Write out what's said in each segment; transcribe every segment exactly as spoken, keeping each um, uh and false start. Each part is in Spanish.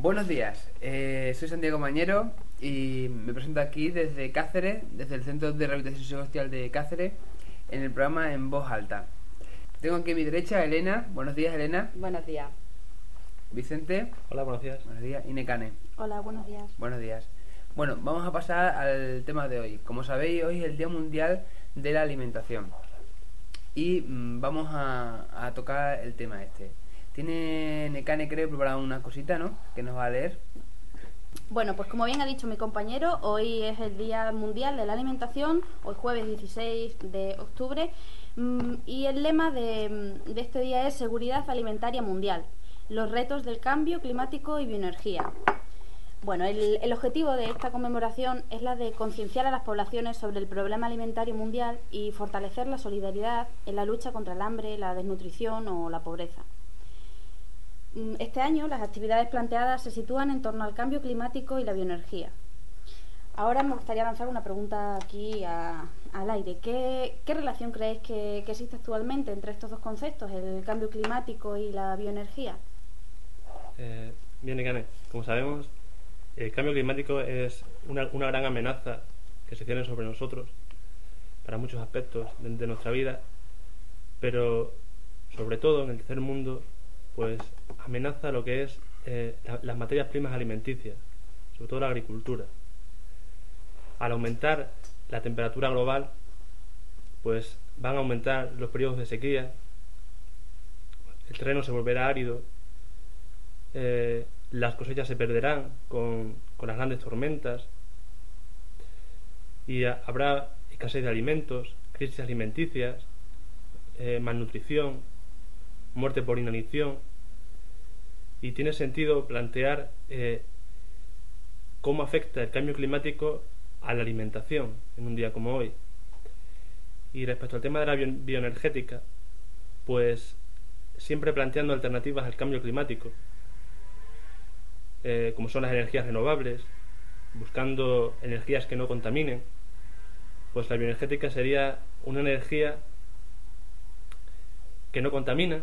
Buenos días, eh, soy Santiago Mañero y me presento aquí desde Cáceres, desde el Centro de Rehabilitación Social de Cáceres, en el programa En Voz Alta. Tengo aquí a mi derecha a Elena. Buenos días, Elena. Buenos días. Vicente. Hola, buenos días. Buenos días. Y Necane. Hola, buenos días. Buenos días. Bueno, vamos a pasar al tema de hoy. Como sabéis, hoy es el Día Mundial de la Alimentación. Y mmm, vamos a, a tocar el tema este. Tiene Necane, creo, preparado una cosita, ¿no? Que nos va a leer. Bueno, pues como bien ha dicho mi compañero, hoy es el Día Mundial de la Alimentación, hoy jueves dieciséis de octubre, y el lema de, de este día es Seguridad Alimentaria Mundial, los retos del cambio climático y bioenergía. Bueno, el, el objetivo de esta conmemoración es la de concienciar a las poblaciones sobre el problema alimentario mundial y fortalecer la solidaridad en la lucha contra el hambre, la desnutrición o la pobreza. Este año las actividades planteadas se sitúan en torno al cambio climático y la bioenergía. Ahora me gustaría lanzar una pregunta aquí a, al aire. ¿Qué, qué relación creéis que, que existe actualmente entre estos dos conceptos, el cambio climático y la bioenergía? Eh, bien, Necane, como sabemos, el cambio climático es una, una gran amenaza que se cierne sobre nosotros para muchos aspectos de, de nuestra vida, pero sobre todo en el tercer mundo, pues amenaza lo que es eh, la, las materias primas alimenticias, sobre todo la agricultura. Al aumentar la temperatura global, pues van a aumentar los periodos de sequía, el terreno se volverá árido, eh, las cosechas se perderán con, con las grandes tormentas y a, habrá escasez de alimentos, crisis alimenticias, eh, malnutrición, muerte por inanición. Y tiene sentido plantear eh, cómo afecta el cambio climático a la alimentación en un día como hoy. Y respecto al tema de la bio bioenergética, pues siempre planteando alternativas al cambio climático, eh, como son las energías renovables, buscando energías que no contaminen, pues la bioenergética sería una energía que no contamina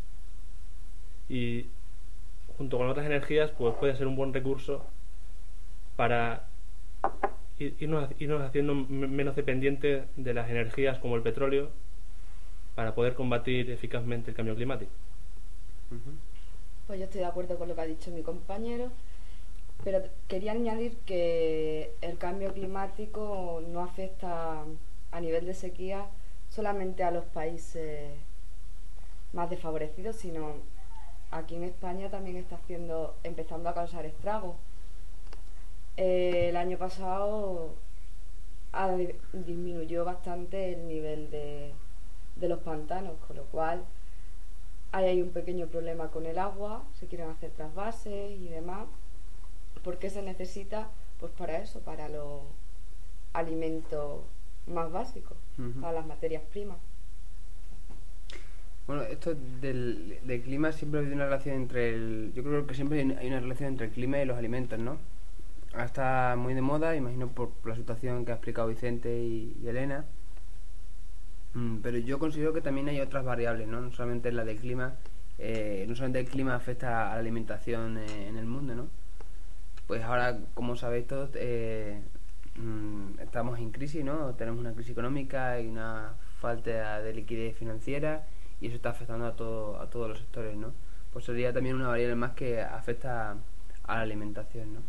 y junto con otras energías pues puede ser un buen recurso para irnos, irnos haciendo menos dependientes de las energías como el petróleo para poder combatir eficazmente el cambio climático. Pues yo estoy de acuerdo con lo que ha dicho mi compañero, pero quería añadir que el cambio climático no afecta a nivel de sequía solamente a los países más desfavorecidos, sino aquí en España también está haciendo, empezando a causar estragos. Eh, el año pasado ha, disminuyó bastante el nivel de, de los pantanos, con lo cual hay, hay un pequeño problema con el agua, se quieren hacer trasvases y demás. ¿Por qué se necesita? Pues para eso, para los alimentos más básicos, uh-huh. para las materias primas. Bueno, esto del, del clima siempre hay una relación entre el... Yo creo que siempre hay una relación entre el clima y los alimentos, ¿no? Ahora está muy de moda, imagino por, por la situación que ha explicado Vicente y, y Elena. Mm, pero yo considero que también hay otras variables, ¿no? No solamente la del clima, eh, no solamente el clima afecta a la alimentación eh, en el mundo, ¿no? Pues ahora, como sabéis todos, eh, mm, estamos en crisis, ¿no? Tenemos una crisis económica y una falta de liquidez financiera, y eso está afectando a todo a todos los sectores, ¿no? Pues sería también una variable más que afecta a, a la alimentación, ¿no?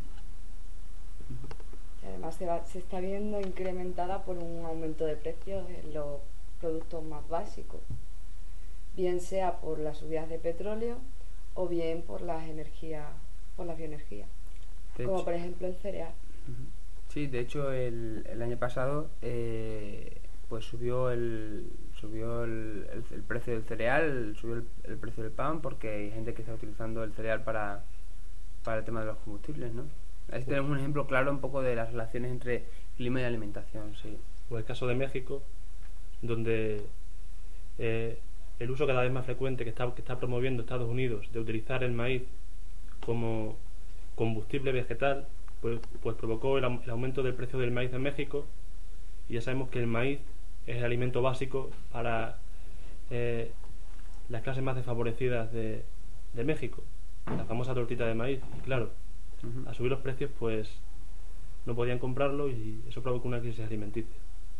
Y además se, va, se está viendo incrementada por un aumento de precios en los productos más básicos, bien sea por las subidas de petróleo o bien por las energías, por las bioenergías, de como hecho, por ejemplo el cereal. Sí, de hecho el, el año pasado eh, pues subió el subió el, el, el precio del cereal, subió el, el precio del pan, porque hay gente que está utilizando el cereal para, para el tema de los combustibles, ¿no? Ahí tenemos un ejemplo claro un poco de las relaciones entre clima y alimentación, sí. O el caso de México, donde eh, el uso cada vez más frecuente que está, que está promoviendo Estados Unidos de utilizar el maíz como combustible vegetal, pues, pues provocó el, el aumento del precio del maíz en México, y ya sabemos que el maíz es el alimento básico para eh, las clases más desfavorecidas de, de México, la famosa tortita de maíz. Y claro, Uh-huh. Al subir los precios, pues no podían comprarlo y eso provocó una crisis alimenticia.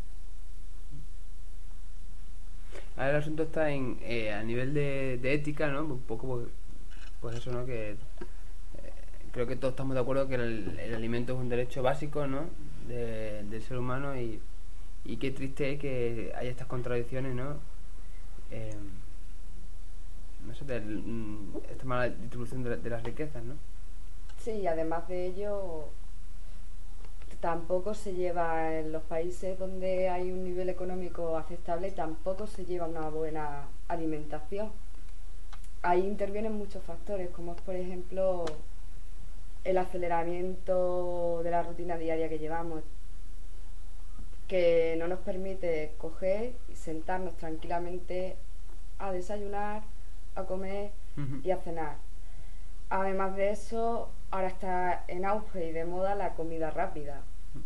Ahora el asunto está en eh, a nivel de, de ética, ¿no? Un poco, pues, pues eso, ¿no? Que eh, creo que todos estamos de acuerdo que el, el alimento es un derecho básico, ¿no? De, del ser humano y, y qué triste es que haya estas contradicciones, ¿no? Eh, no sé, de, mm, esta mala distribución de, de las riquezas, ¿no? Sí, y además de ello, tampoco se lleva en los países donde hay un nivel económico aceptable, tampoco se lleva una buena alimentación. Ahí intervienen muchos factores, como es por ejemplo el aceleramiento de la rutina diaria que llevamos, que no nos permite coger y sentarnos tranquilamente a desayunar, a comer Uh-huh. y a cenar. Además de eso, ahora está en auge y de moda la comida rápida.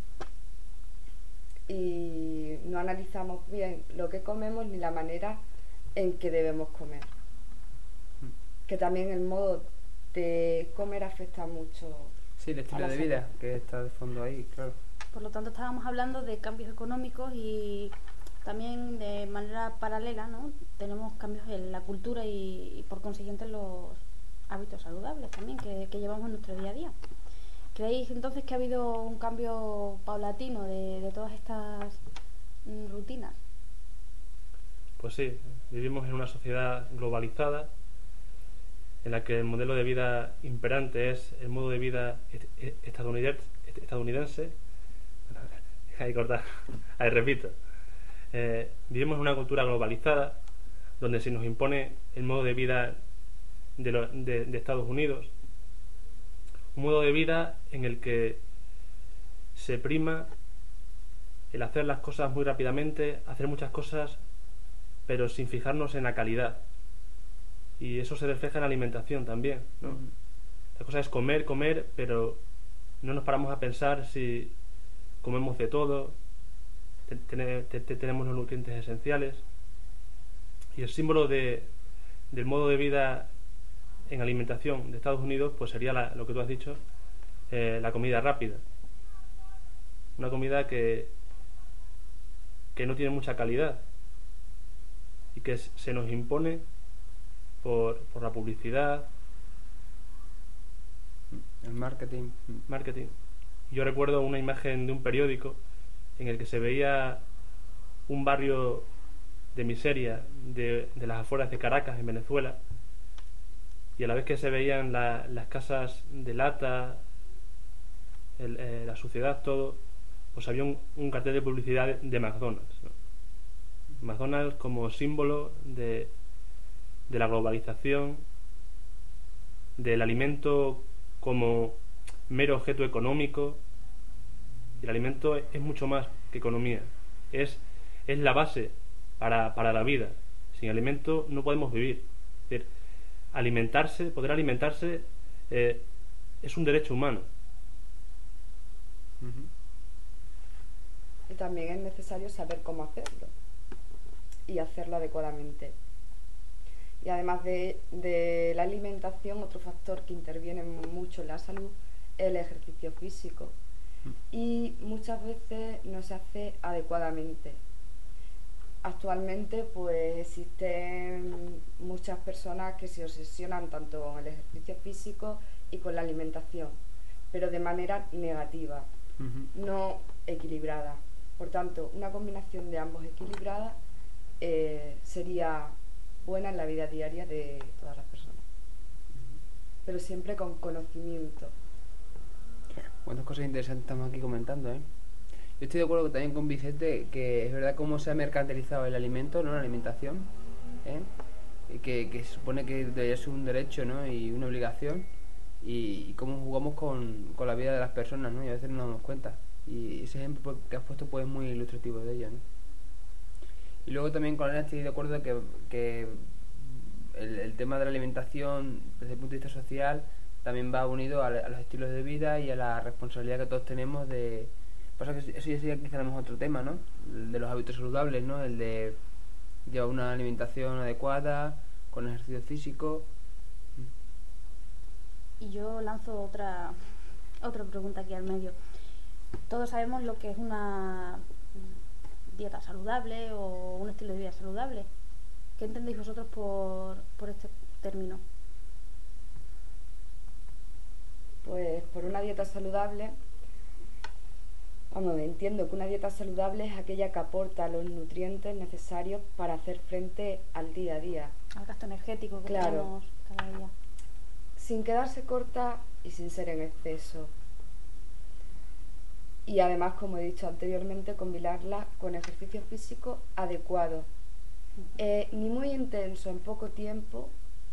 Y no analizamos bien lo que comemos ni la manera en que debemos comer. Que también el modo de comer afecta mucho. Sí, el a estilo la de salud. vida que está de fondo ahí, claro. Por lo tanto, estábamos hablando de cambios económicos y también de manera paralela, ¿no? Tenemos cambios en la cultura y, y por consiguiente en los hábitos saludables también que, que llevamos en nuestro día a día. ¿Creéis entonces que ha habido un cambio paulatino de, de todas estas mm, rutinas? Pues sí, vivimos en una sociedad globalizada en la que el modelo de vida imperante es el modo de vida est- est- estadounidense. estadounidense. Ahí corta, ahí repito. Eh, vivimos en una cultura globalizada donde se nos impone el modo de vida de, lo- de- de Estados Unidos, un modo de vida en el que se prima el hacer las cosas muy rápidamente, hacer muchas cosas pero sin fijarnos en la calidad, y eso se refleja en la alimentación también, ¿no? Uh-huh. La cosa es comer, comer, pero no nos paramos a pensar si comemos de todo, te- te- te- te- tenemos los nutrientes esenciales. Y el símbolo de, del modo de vida en alimentación de Estados Unidos pues sería la- lo que tú has dicho, eh, la comida rápida, una comida que que no tiene mucha calidad y que s- se nos impone por, por la publicidad, El marketing. marketing. Yo recuerdo una imagen de un periódico en el que se veía un barrio de miseria de, de las afueras de Caracas, en Venezuela, y a la vez que se veían la- las casas de lata, el- eh, la suciedad, todo, pues había un, un cartel de publicidad de, de McDonald's, ¿no? McDonald's como símbolo de, de la globalización, del alimento como mero objeto económico. Y el alimento es mucho más que economía, es, es la base para, para la vida. Sin alimento no podemos vivir. Es decir, alimentarse, poder alimentarse, eh, es un derecho humano. Uh-huh. Y también es necesario saber cómo hacerlo y hacerlo adecuadamente. Y además de, de la alimentación, otro factor que interviene mucho en la salud es el ejercicio físico. Y muchas veces no se hace adecuadamente. Actualmente pues existen muchas personas que se obsesionan tanto con el ejercicio físico y con la alimentación, pero de manera negativa, Uh-huh. no equilibrada. Por tanto, una combinación de ambos equilibrada eh, sería buena en la vida diaria de todas las personas, pero siempre con conocimiento. Cuántas cosas interesantes estamos aquí comentando, ¿eh? Yo estoy de acuerdo también con Vicente que es verdad cómo se ha mercantilizado el alimento, ¿no? La alimentación, ¿eh? Y que, que se supone que debería ser un derecho, ¿no? Y una obligación. Y, y cómo jugamos con, con la vida de las personas, ¿no? Y a veces no nos damos cuenta. Y ese ejemplo que has puesto pues es muy ilustrativo de ello, ¿no? Y luego también con Elena estoy de acuerdo que, que el, el tema de la alimentación desde el punto de vista social también va unido a, a los estilos de vida y a la responsabilidad que todos tenemos de... Pasa que eso ya sería quizá a lo mejor otro tema, ¿no? El de los hábitos saludables, ¿no? El de llevar una alimentación adecuada, con ejercicio físico. Y yo lanzo otra Otra pregunta aquí al medio. Todos sabemos lo que es una dieta saludable o un estilo de vida saludable. ¿Qué entendéis vosotros por, por este término? Pues por una dieta saludable, vamos, entiendo que una dieta saludable es aquella que aporta los nutrientes necesarios para hacer frente al día a día. Al gasto energético que Claro. tenemos cada día. Sin quedarse corta y sin ser en exceso. Y además, como he dicho anteriormente, combinarla con ejercicio físico adecuado. Eh, ni muy intenso en poco tiempo,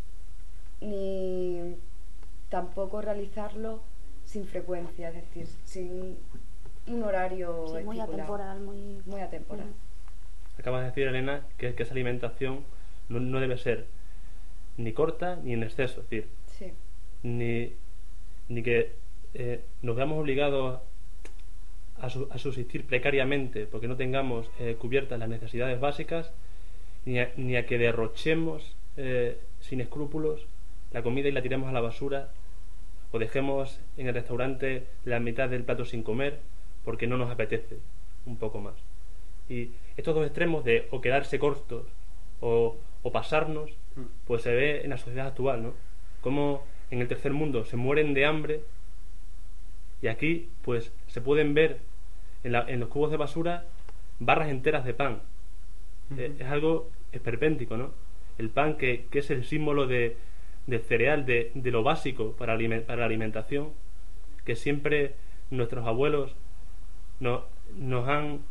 ni tampoco realizarlo sin frecuencia, es decir, sin un horario Sí, muy estipulado. atemporal, muy... Muy atemporal. Mm. Acabas de decir, Elena, que, que esa alimentación no, no debe ser ni corta ni en exceso, es decir, Sí, ni, ni que eh, nos veamos obligados a, su- a subsistir precariamente porque no tengamos eh, cubiertas las necesidades básicas, ni a, ni a que derrochemos eh, sin escrúpulos la comida y la tiremos a la basura, o dejemos en el restaurante la mitad del plato sin comer porque no nos apetece un poco más. Y estos dos extremos de o quedarse cortos o, o pasarnos, pues se ve en la sociedad actual, ¿no? Como en el tercer mundo se mueren de hambre y aquí pues se pueden ver en, la- en los cubos de basura barras enteras de pan. Eh, es algo esperpéntico, ¿no? El pan que, que es el símbolo de, del cereal, de, de lo básico para, alime- para la alimentación, que siempre nuestros abuelos no- nos han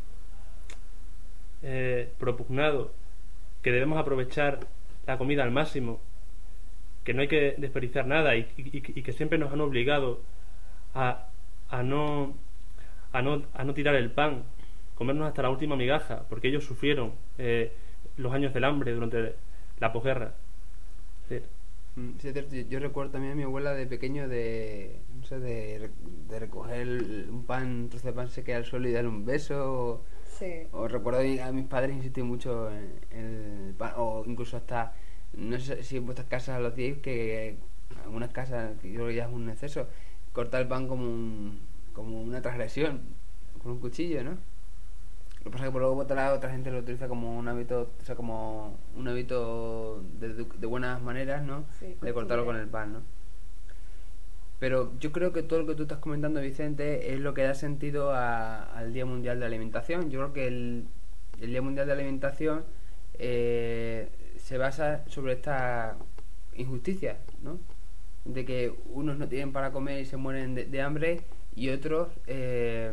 eh, propugnado que debemos aprovechar la comida al máximo, que no hay que desperdiciar nada y, y- y que siempre nos han obligado a, a no a no a no tirar el pan, comernos hasta la última migaja, porque ellos sufrieron eh, los años del hambre durante la posguerra. Sí. Mm, sí, es cierto. Yo, yo recuerdo también a mi abuela de pequeño de, no sé, de, re- de recoger el- un pan, un trozo de pan se queda al suelo y darle un beso. O, sí. o recuerdo a mi- a mis padres insistir mucho en, en el pan, o incluso hasta, no sé si en vuestras casas lo hacéis, que en algunas casas, que yo creo que ya es un exceso, cortar el pan como un, como una transgresión, con un cuchillo, ¿no? Lo que pasa es que por luego por otro lado otra gente lo utiliza como un hábito, o sea, como un hábito de, de buenas maneras, ¿no? Sí, De cortarlo costumbre. con el pan, ¿no? Pero yo creo que todo lo que tú estás comentando, Vicente, es lo que da sentido a- al Día Mundial de la Alimentación. Yo creo que el, el Día Mundial de la Alimentación eh, se basa sobre esta injusticia, ¿no? De que unos no tienen para comer y se mueren de, de hambre y otros eh,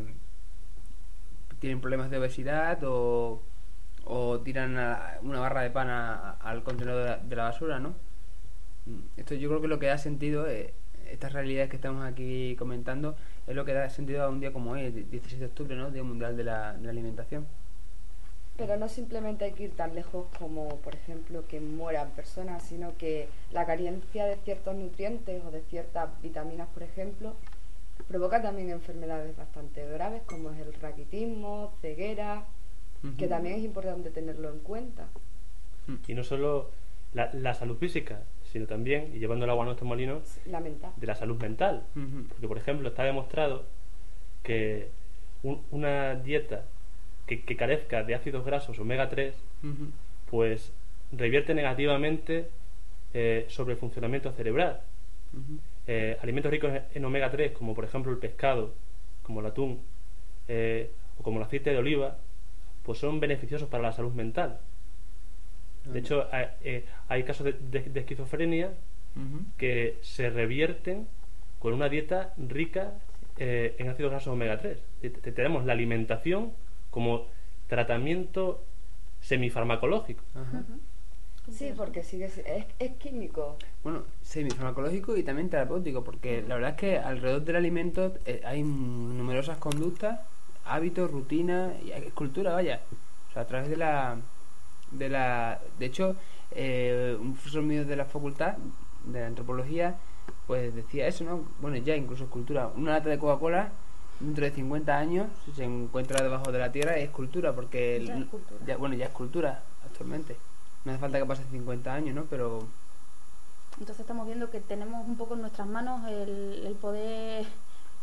tienen problemas de obesidad o, o tiran a- una barra de pan a- a- al contenedor de la, de la basura, ¿no? Mm, Esto yo creo que lo que da sentido, eh, estas realidades que estamos aquí comentando, es lo que da sentido a un día como hoy, el dieciséis de octubre, ¿no? Día Mundial de la, de la Alimentación. Pero no simplemente hay que ir tan lejos como, por ejemplo, que mueran personas, sino que la carencia de ciertos nutrientes o de ciertas vitaminas, por ejemplo, provoca también enfermedades bastante graves como es el raquitismo, ceguera, que Ujú. también es importante tenerlo en cuenta. Y no solo la, la salud física, sino también, y llevando el agua a nuestro molino, La mental. de la salud mental. Ujú. Porque, por ejemplo, está demostrado que un- una dieta que, que carezca de ácidos grasos omega tres, Ujú. pues revierte negativamente eh, sobre el funcionamiento cerebral. Ujú. Eh, alimentos ricos en omega tres, como por ejemplo el pescado, como el atún, eh, o como el aceite de oliva, pues son beneficiosos para la salud mental. De hecho, hay, eh, hay casos de, de- de esquizofrenia Ujú. que se revierten con una dieta rica eh, en ácidos grasos omega tres. Te- te- Tenemos la alimentación como tratamiento semifarmacológico. Ajá. Sí, porque sigue si- es, es químico. Bueno, semifarmacológico y también terapéutico, porque la verdad es que alrededor del alimento eh, hay numerosas conductas, hábitos, rutinas y hay- cultura, vaya. O sea, a través de la... De, la, de hecho, eh, un profesor mío de la facultad de antropología, pues decía eso, ¿no? Bueno, ya incluso es cultura. Una lata de Coca-Cola, dentro de cincuenta años, si se encuentra debajo de la tierra, es cultura, porque... Ya es cultura. ya- bueno, ya es cultura actualmente. No hace falta que pase cincuenta años, ¿no? Pero... Entonces estamos viendo que tenemos un poco en nuestras manos el, el poder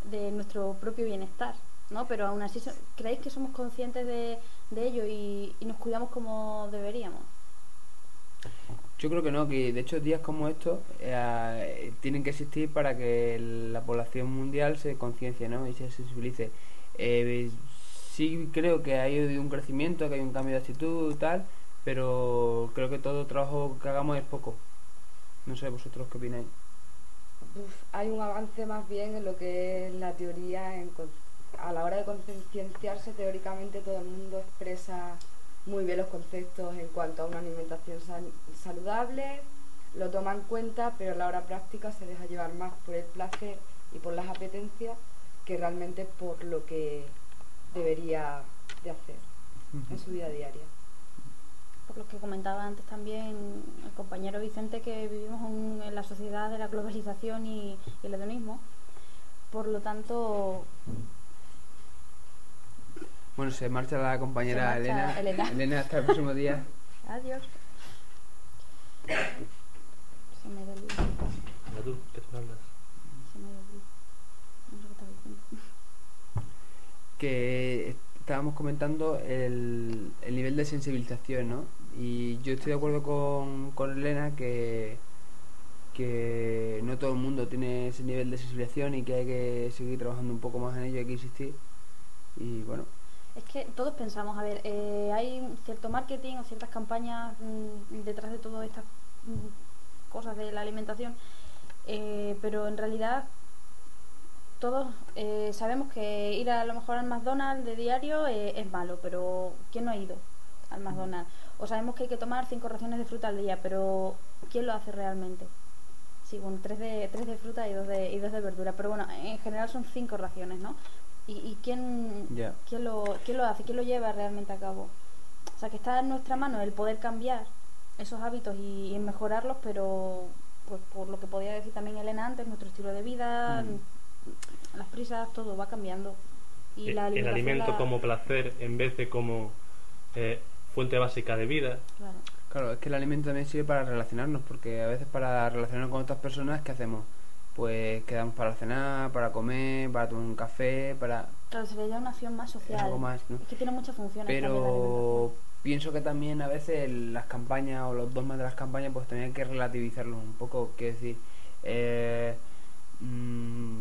de nuestro propio bienestar, ¿no? Pero aún así, so- ¿creéis que somos conscientes de, de ello y, y nos cuidamos como deberíamos? Yo creo que no, que de hecho días como estos eh, tienen que existir para que la población mundial se conciencie, ¿no? Y se sensibilice. Eh, sí creo que ha habido un crecimiento, que hay un cambio de actitud y tal, pero creo que todo trabajo que hagamos es poco. No sé, vosotros qué opináis. Uf, hay un avance más bien en lo que es la teoría. En con- a la hora de concienciarse, teóricamente todo el mundo expresa muy bien los conceptos en cuanto a una alimentación san- saludable, lo toma en cuenta, pero a la hora práctica se deja llevar más por el placer y por las apetencias que realmente por lo que debería de hacer en su vida diaria. Por lo que comentaba antes también el compañero Vicente, que vivimos en, en la sociedad de la globalización y, y el hedonismo. Por lo tanto, Bueno, se marcha la compañera Se marcha Elena. Elena. hasta el próximo día. adiós. Se me desliza. Mira tú, que tú hablas. Se me desliza. No sé qué estaba diciendo. Que estábamos comentando el, el nivel de sensibilización, ¿no? Y yo estoy de acuerdo con, con Elena que, que no todo el mundo tiene ese nivel de sensibilización y que hay que seguir trabajando un poco más en ello, hay que insistir. Y bueno, Es que todos pensamos, a ver, eh, hay un cierto marketing o ciertas campañas mm, detrás de todas estas mm, cosas de la alimentación, eh, pero en realidad todos eh, sabemos que ir a lo mejor al McDonald's de diario eh, es malo, pero ¿quién no ha ido al McDonald's? O sabemos que hay que tomar cinco raciones de fruta al día, pero ¿quién lo hace realmente? Sí, bueno, tres de, tres de fruta y dos de, y dos de verdura, pero bueno, en general son cinco raciones, ¿no? ¿Y, y quién, Ya. quién, lo, quién lo hace? ¿Quién lo lleva realmente a cabo? O sea, que está en nuestra mano el poder cambiar esos hábitos y, y mejorarlos, pero pues por lo que podía decir también Elena antes, nuestro estilo de vida, Mm. las prisas, todo va cambiando. Y El, la el alimentación alimento la- como placer en vez de como eh, fuente básica de vida. Claro. claro, es que el alimento también sirve para relacionarnos, porque a veces para relacionarnos con otras personas, ¿qué hacemos? Pues quedamos para cenar, para comer, para tomar un café, para... Claro, sería ya una acción más social. algo más, ¿no? Es que tiene muchas funciones también la Pero alimentación. pienso que también a veces las campañas o los dogmas de las campañas pues también hay que relativizarlos un poco. Quiero decir, eh, mm,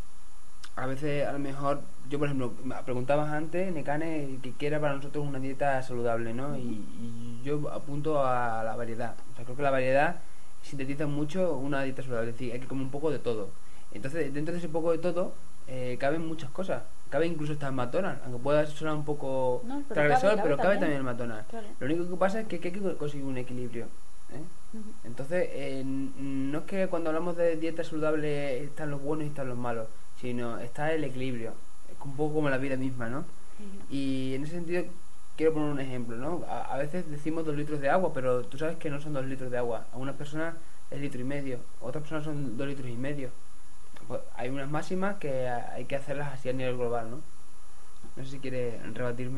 a veces a lo mejor, yo por ejemplo, me preguntabas antes, Necane, que qué era para nosotros una dieta saludable, ¿no? Y, y yo apunto a la variedad. O sea, creo que la variedad sintetiza mucho una dieta saludable. Es decir, hay que comer un poco de todo. Entonces, dentro de ese poco de todo, eh, caben muchas cosas. Cabe incluso hasta el McDonald's, aunque pueda sonar un poco No, pero transgresor, cabe, cabe pero cabe también. también el McDonald's. Claro. Lo único que pasa es que, que hay que conseguir un equilibrio. ¿eh? Ujú. Entonces, eh, n- no es que cuando hablamos de dieta saludable están los buenos y están los malos, sino está el equilibrio. Es un poco como la vida misma, ¿no? Y en ese sentido, quiero poner un ejemplo, ¿no? A, a veces decimos dos litros de agua, pero tú sabes que no son dos litros de agua. A unas personas es litro y medio, a otras personas son dos litros y medio. Pues hay unas máximas que hay que hacerlas así a nivel global, ¿no? No sé si quieres rebatirme.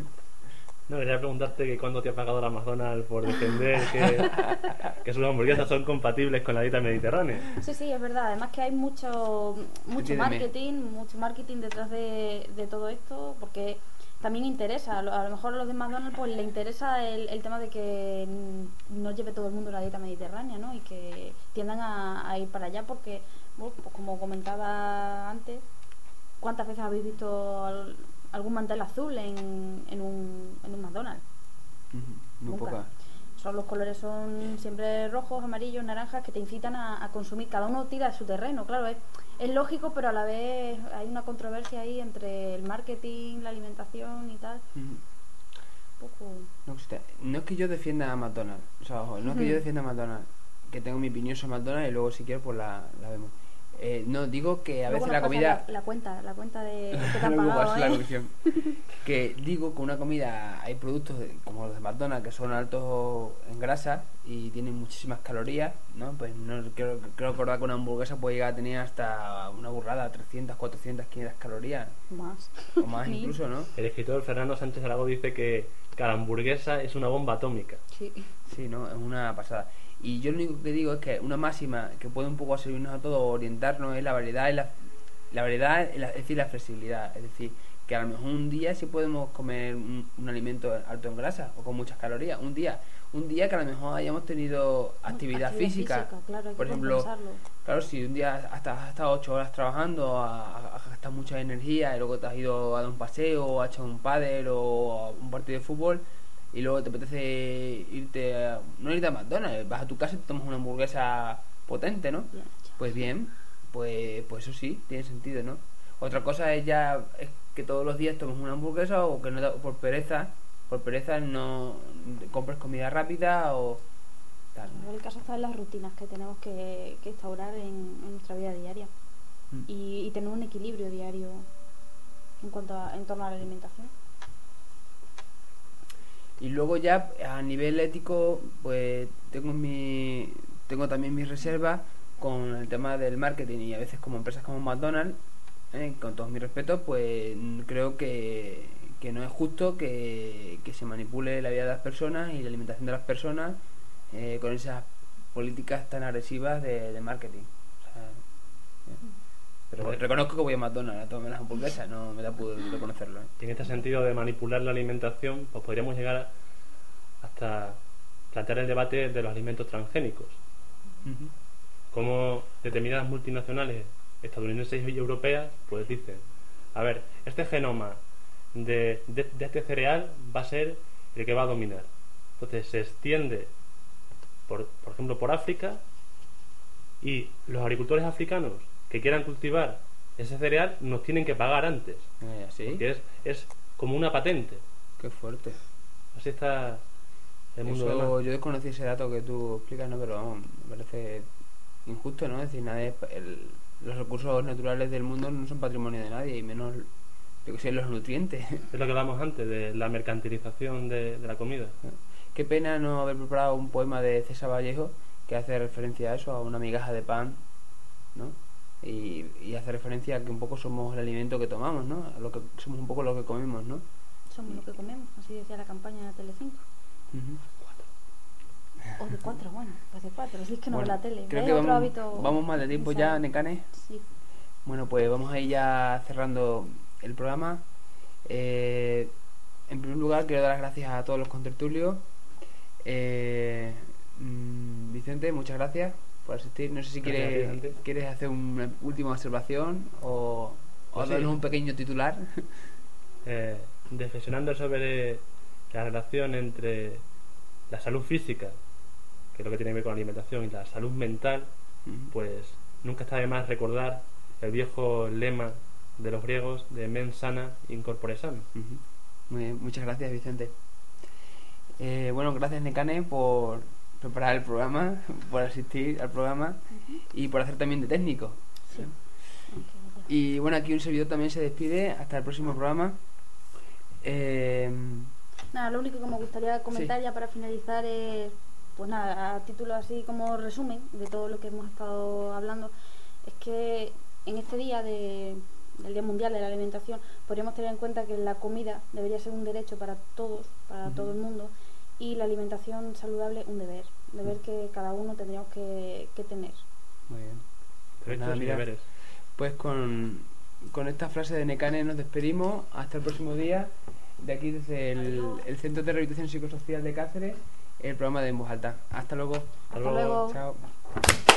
No, quería preguntarte que cuándo te ha pagado la McDonald's por defender que, que sus hamburguesas son compatibles con la dieta mediterránea. Sí, sí, es verdad. Además que hay mucho mucho Entiéndeme. marketing, mucho marketing detrás de, de todo esto, porque también interesa. A lo, a lo mejor a los de McDonald's pues le interesa el, el tema de que mm, no lleve todo el mundo la dieta mediterránea, ¿no? Y que tiendan a, a ir para allá porque, bueno, pues como comentaba antes, ¿cuántas veces habéis visto al- algún mantel azul en, en, un, en un McDonald's? Muy Nunca. poca. Son, los colores son siempre rojos, amarillos, naranjas, que te incitan a, a consumir. Cada uno tira de su terreno, claro, es, es lógico, pero a la vez hay una controversia ahí entre el marketing, la alimentación y tal. Ujú. Un poco... No, cosita. No es que yo defienda a McDonald's, o sea, ojo, no es que yo defienda a McDonald's, que tengo mi opinión sobre McDonald's y luego si quiero pues la, la vemos. Eh, no, digo que a Luego veces nos la pasa comida... La, la cuenta, la cuenta de que te han Luego pagado, pasa la ¿eh? comisión. Que digo que una comida, hay productos de- como los de McDonald's que son altos en grasa y tienen muchísimas calorías, ¿no? Pues no creo, creo recordar que una hamburguesa puede llegar a tener hasta una burrada, trescientas, cuatrocientas, quinientas calorías, Más. o más Mil. incluso, ¿no? El escritor Fernando Sánchez Aragó dice que cada hamburguesa es una bomba atómica. Sí. Sí, ¿no? Es una pasada. Y yo lo único que digo es que una máxima que puede un poco servirnos a todos, orientarnos, es la variedad y la, la variedad, la- es decir, la flexibilidad. Es decir, que a lo mejor un día sí podemos comer un, un alimento alto en grasa o con muchas calorías. Un día, un día que a lo mejor hayamos tenido actividad, física. Claro, hay Por que ejemplo, compensarlo. claro, si un día hasta has estado ocho horas trabajando, has gastado mucha energía y luego te has ido a dar un paseo, o has hecho un pádel o a un partido de fútbol y luego te apetece irte, a, no irte a McDonald's, vas a tu casa y te tomas una hamburguesa potente, ¿no? Bien hecho. Pues bien, pues, pues eso sí, tiene sentido, ¿no? Otra cosa es ya es que todos los días tomes una hamburguesa o que no te- por pereza, por pereza no compres comida rápida o tal. Claro, el caso está en las rutinas que tenemos que, que instaurar en, en nuestra vida diaria Mm. y, y tener un equilibrio diario en cuanto a, en torno a la alimentación. Y luego ya a nivel ético, pues tengo mi tengo también mis reservas con el tema del marketing y a veces como empresas como McDonald's, eh, con todos mis respetos, pues mm, creo que, que no es justo que, que se manipule la vida de las personas y la alimentación de las personas eh, con esas políticas tan agresivas de, de marketing. O sea, eh. Pero Vale. reconozco que voy a McDonald's a tomarme las hamburguesas, no me da pudor reconocerlo. ¿eh? Y en este sentido de manipular la alimentación, pues podríamos llegar a- hasta plantear el debate de los alimentos transgénicos. Ujú. Como determinadas multinacionales estadounidenses y europeas pues dicen, a ver, este genoma de, de, de este cereal va a ser el que va a dominar. Entonces se extiende, por, por ejemplo, por África, y los agricultores africanos que quieran cultivar ese cereal nos tienen que pagar antes, Eh, ¿Así? porque es, es como una patente. Qué fuerte. Así está el mundo de Eso, la- yo desconocí ese dato que tú explicas, ¿no? Pero vamos, me parece injusto, ¿no? Es decir, nadie, el- los recursos naturales del mundo no son patrimonio de nadie, y menos, yo que sé, los nutrientes. Es lo que hablamos antes de la mercantilización de, de la comida. Qué pena no haber preparado un poema de César Vallejo que hace referencia a eso, a una migaja de pan, ¿no? Y, y hace referencia a que un poco somos el alimento que tomamos, ¿no? A lo que somos un poco lo que comemos, ¿no? Somos lo que comemos, así decía la campaña de Telecinco. Ujú. O de cuatro, bueno, pues de cuatro, si es que no Bueno, veo la tele. creo ¿Hay que otro vamos, hábito vamos mal de tiempo ya, necesario? Necane. Sí. Bueno, pues vamos a ir ya cerrando el programa. Eh, en primer lugar, quiero dar las gracias a todos los contertulios. Eh, mm, Vicente, muchas gracias por asistir. No sé si Gracias a ti, quieres, Dante. quieres hacer una última observación o, o Pues sí. darnos un pequeño titular. Eh, reflexionando sobre la relación entre la salud física, que es lo que tiene que ver con la alimentación, y la salud mental, Ujú. pues nunca está de más recordar el viejo lema de los griegos de mens sana in corpore sano. Ujú. Muy bien, muchas gracias, Vicente. Eh, bueno, gracias, Necane, por preparar el programa, por asistir al programa y por hacer también de técnico. Sí. ¿eh? Ok, gracias. Y bueno, aquí un servidor también se despide. Hasta el próximo programa. Eh, Nada, lo único que me gustaría comentar Sí. ya para finalizar es, pues nada, a título así como resumen de todo lo que hemos estado hablando, es que en este día de, del Día Mundial de la Alimentación podríamos tener en cuenta que la comida debería ser un derecho para todos, para Ujú. todo el mundo, y la alimentación saludable un deber, deber que cada uno tendríamos que, que tener. muy bien. Derechos nada, y mira. deberes. Pues con, con esta frase de Necane nos despedimos. Hasta el próximo día. De aquí desde el, el Centro de Rehabilitación Psicosocial de Cáceres, el programa de En Voz Alta. Hasta luego. Hasta luego. luego. Chao.